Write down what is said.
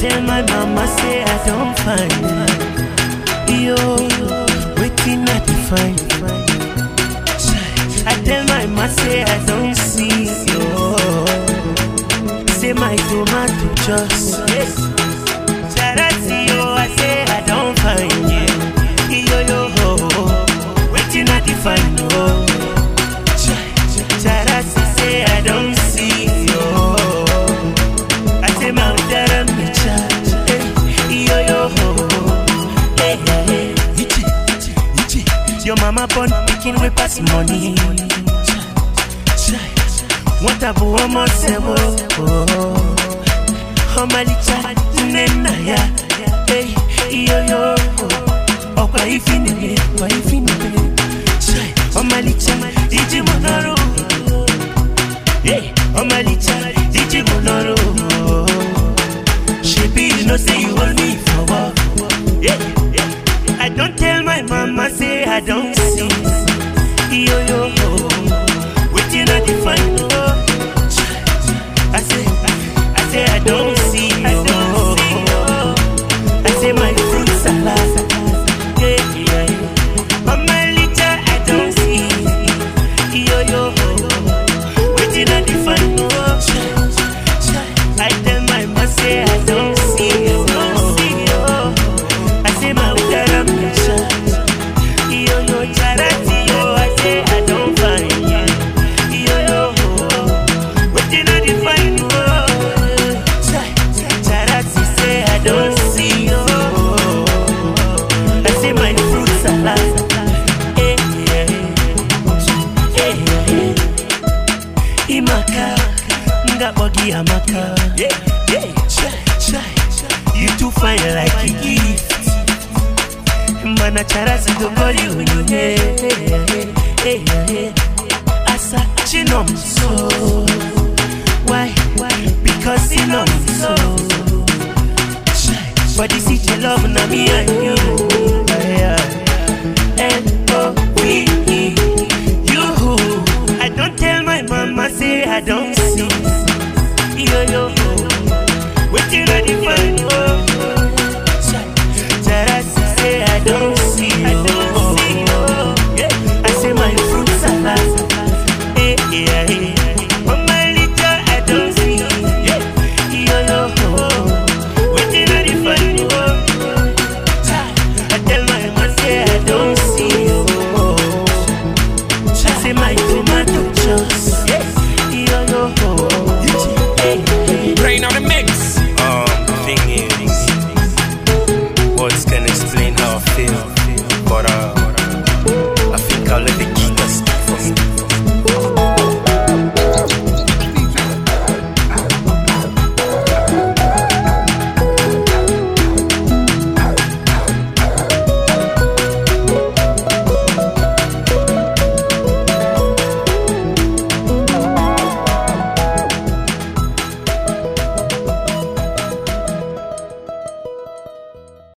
tell my mama say I don't find yo, waiting I define. I tell my mama say I don't see yo. Say my tomato just Charati yo, I say I don't find yo yo, waiting I define yo. Charati say I don't see yo. I say my dad me charge yo yo, your mama born picking we pass money. What a woman say oh my licha nena ya yo yo, oh kwa ifini oh my licha diji monaro oh my licha diji monaro. She be you know say you hold me for what? I don't tell my mama say I don't see yo yo, waiting I define yo. I say I don't see yo. I say my fruit salad mama licha I don't see yo yo, waiting I define yo. I tell my mama say I don't see yo. I say my dad yo yo, charati yo, I say I don't find yo yo, waiting I define yo. Charati say I don't see yo. I say my fruit salad imaka nga bogi amaka you too fine like a gift. Mana charasi to call you asa chinom so. Why? Because you know so. But this is your love na me and you.